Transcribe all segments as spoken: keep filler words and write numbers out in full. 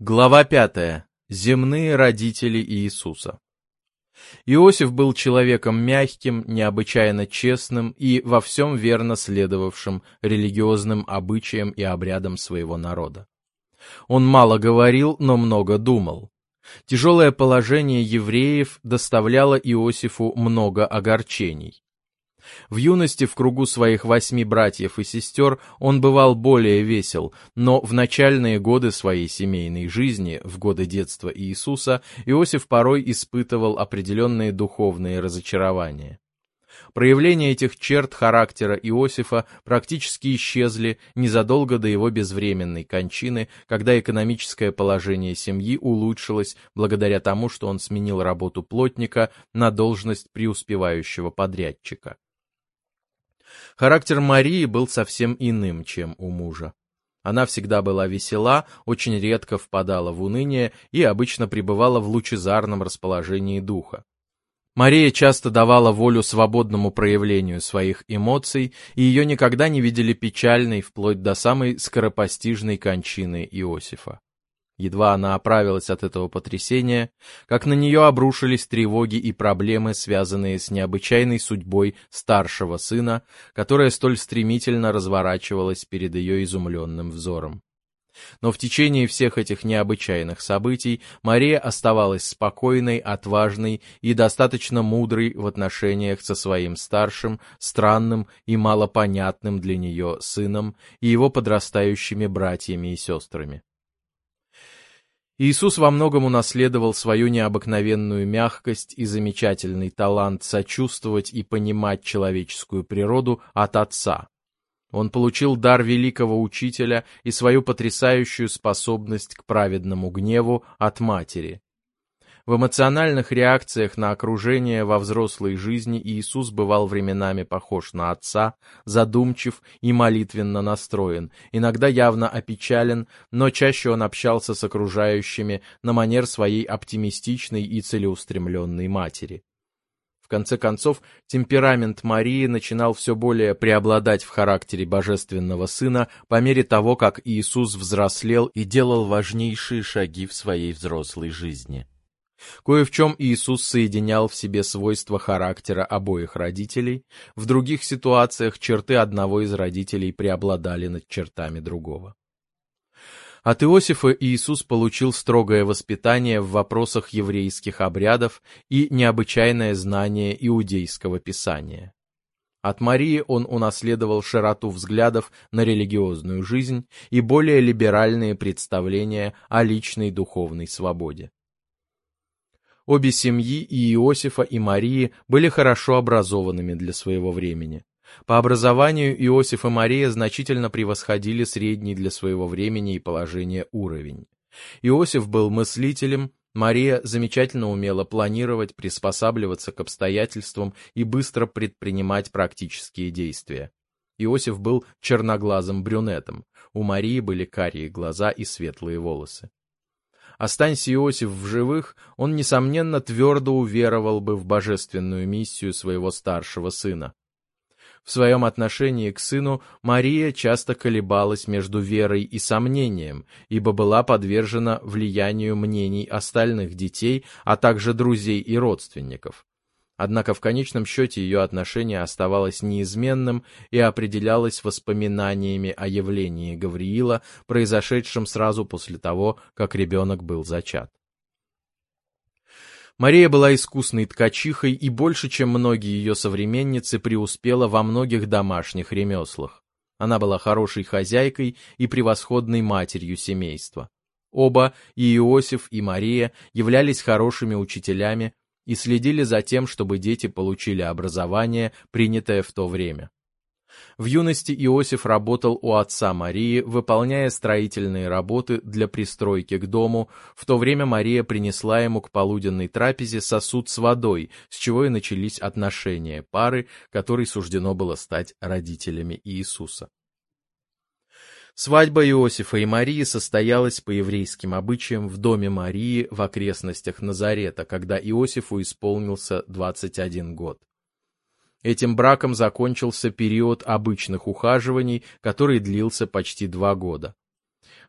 Глава пятая. Земные родители Иисуса. Иосиф был человеком мягким, необычайно честным и во всем верно следовавшим религиозным обычаям и обрядам своего народа. Он мало говорил, но много думал. Тяжелое положение евреев доставляло Иосифу много огорчений. В юности в кругу своих восьми братьев и сестер он бывал более весел, но в начальные годы своей семейной жизни, в годы детства Иисуса, Иосиф порой испытывал определенные духовные разочарования. Проявления этих черт характера Иосифа практически исчезли незадолго до его безвременной кончины, когда экономическое положение семьи улучшилось благодаря тому, что он сменил работу плотника на должность преуспевающего подрядчика. Характер Марии был совсем иным, чем у мужа. Она всегда была весела, очень редко впадала в уныние и обычно пребывала в лучезарном расположении духа. Мария часто давала волю свободному проявлению своих эмоций, и ее никогда не видели печальной вплоть до самой скоропостижной кончины Иосифа. Едва она оправилась от этого потрясения, как на нее обрушились тревоги и проблемы, связанные с необычайной судьбой старшего сына, которая столь стремительно разворачивалась перед ее изумленным взором. Но в течение всех этих необычайных событий Мария оставалась спокойной, отважной и достаточно мудрой в отношениях со своим старшим, странным и малопонятным для нее сыном и его подрастающими братьями и сестрами. Иисус во многом унаследовал свою необыкновенную мягкость и замечательный талант сочувствовать и понимать человеческую природу от Отца. Он получил дар великого учителя и свою потрясающую способность к праведному гневу от матери. В эмоциональных реакциях на окружение во взрослой жизни Иисус бывал временами похож на отца, задумчив и молитвенно настроен, иногда явно опечален, но чаще он общался с окружающими на манер своей оптимистичной и целеустремленной матери. В конце концов, темперамент Марии начинал все более преобладать в характере божественного сына по мере того, как Иисус взрослел и делал важнейшие шаги в своей взрослой жизни. Кое в чем Иисус соединял в себе свойства характера обоих родителей, в других ситуациях черты одного из родителей преобладали над чертами другого. От Иосифа Иисус получил строгое воспитание в вопросах еврейских обрядов и необычайное знание иудейского писания. От Марии он унаследовал широту взглядов на религиозную жизнь и более либеральные представления о личной духовной свободе. Обе семьи, и Иосифа, и Марии, были хорошо образованными для своего времени. По образованию Иосиф и Мария значительно превосходили средний для своего времени и положения уровень. Иосиф был мыслителем, Мария замечательно умела планировать, приспосабливаться к обстоятельствам и быстро предпринимать практические действия. Иосиф был черноглазым брюнетом, у Марии были карие глаза и светлые волосы. Останься Иосиф в живых, он, несомненно, твердо уверовал бы в божественную миссию своего старшего сына. В своем отношении к сыну Мария часто колебалась между верой и сомнением, ибо была подвержена влиянию мнений остальных детей, а также друзей и родственников. Однако в конечном счете ее отношение оставалось неизменным и определялось воспоминаниями о явлении Гавриила, произошедшем сразу после того, как ребенок был зачат. Мария была искусной ткачихой и больше, чем многие ее современницы, преуспела во многих домашних ремеслах. Она была хорошей хозяйкой и превосходной матерью семейства. Оба, и Иосиф, и Мария, являлись хорошими учителями и следили за тем, чтобы дети получили образование, принятое в то время. В юности Иосиф работал у отца Марии, выполняя строительные работы для пристройки к дому, в то время Мария принесла ему к полуденной трапезе сосуд с водой, с чего и начались отношения пары, которой суждено было стать родителями Иисуса. Свадьба Иосифа и Марии состоялась по еврейским обычаям в доме Марии в окрестностях Назарета, когда Иосифу исполнился двадцать один год. Этим браком закончился период обычных ухаживаний, который длился почти два года.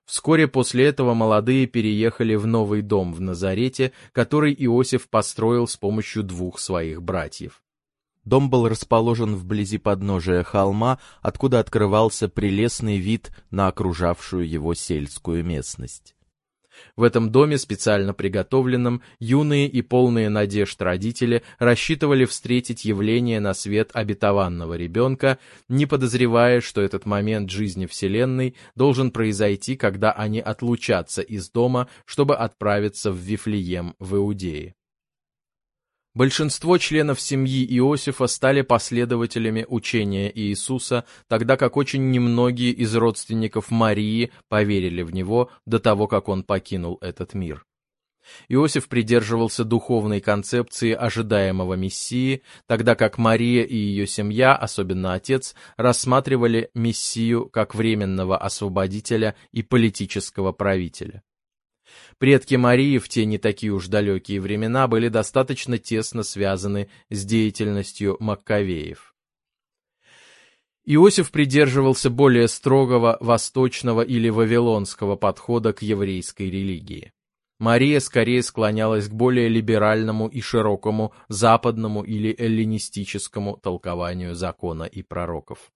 Вскоре после этого молодые переехали в новый дом в Назарете, который Иосиф построил с помощью двух своих братьев. Дом был расположен вблизи подножия холма, откуда открывался прелестный вид на окружавшую его сельскую местность. В этом доме, специально приготовленном, юные и полные надежд родители рассчитывали встретить явление на свет обетованного ребенка, не подозревая, что этот момент жизни Вселенной должен произойти, когда они отлучатся из дома, чтобы отправиться в Вифлеем в Иудее. Большинство членов семьи Иосифа стали последователями учения Иисуса, тогда как очень немногие из родственников Марии поверили в него до того, как он покинул этот мир. Иосиф придерживался духовной концепции ожидаемого Мессии, тогда как Мария и ее семья, особенно отец, рассматривали Мессию как временного освободителя и политического правителя. Предки Марии в те не такие уж далекие времена были достаточно тесно связаны с деятельностью Маккавеев. Иосиф придерживался более строгого восточного или вавилонского подхода к еврейской религии. Мария скорее склонялась к более либеральному и широкому западному или эллинистическому толкованию закона и пророков.